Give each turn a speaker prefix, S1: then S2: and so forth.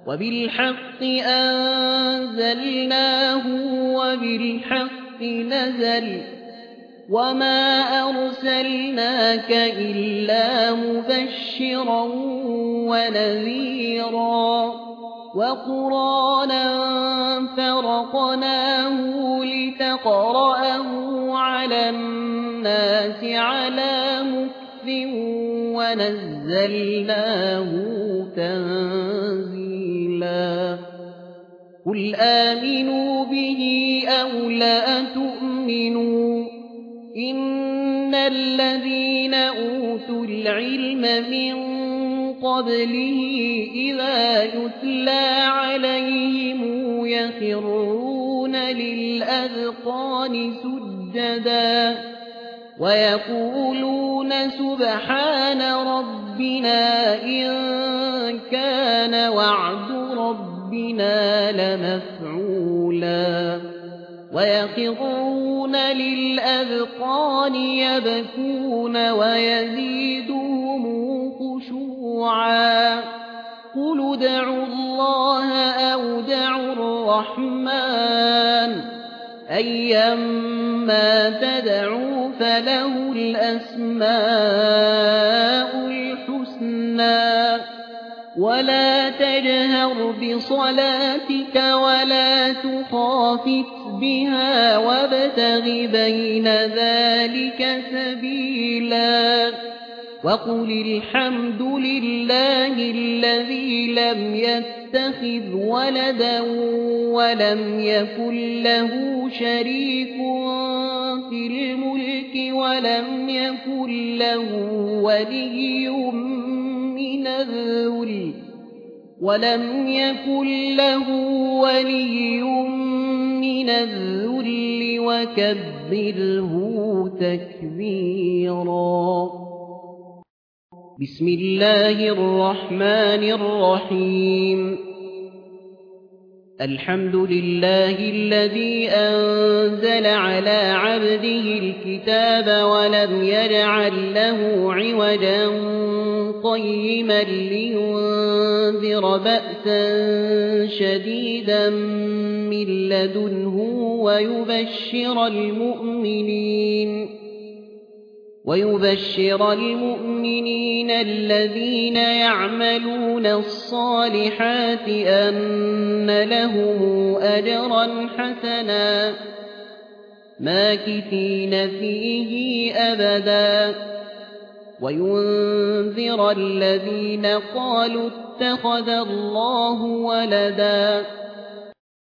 S1: وبالحق أنزلناه وبالحق نزل وما أرسلناك إلا مبشرا ونذيرا وقرآنا فرقناه لتقرأه على الناس على مكث ونزلناه تنزيلا قل آمنوا به أو لا تؤمنوا إن الذين أوتوا العلم من قبله إذا يتلى عليهم يخرون للأذقان سجدا ويقولون سبحان ربنا إن كان وعد ربنا لمفعولا ويخرون للأذقان يبكون ويزيدهم خشوعا قل ادعوا الله أو ادعوا الرحمن أيما تدعوا فله الأسماء الحسنى ولا تجهر بصلاتك ولا تخافت بها وابتغ بين ذلك سبيلا وقل الحمد لله الذي لم يتخذ ولدا ولم يكن له شريك في الملك ولم يكن له ولي من الذل وكبره تكبيرا بسم الله الرحمن الرحيم الحمد لله الذي أنزل على عبده الكتاب ولم يجعل له عوجا قيما لينذر بأسا شديدا من لدنه ويبشر المؤمنين الذين يعملون الصالحات أن لهم أجرا حسنا ماكثين فيه أبدا وينذر الذين قالوا اتخذ الله ولدا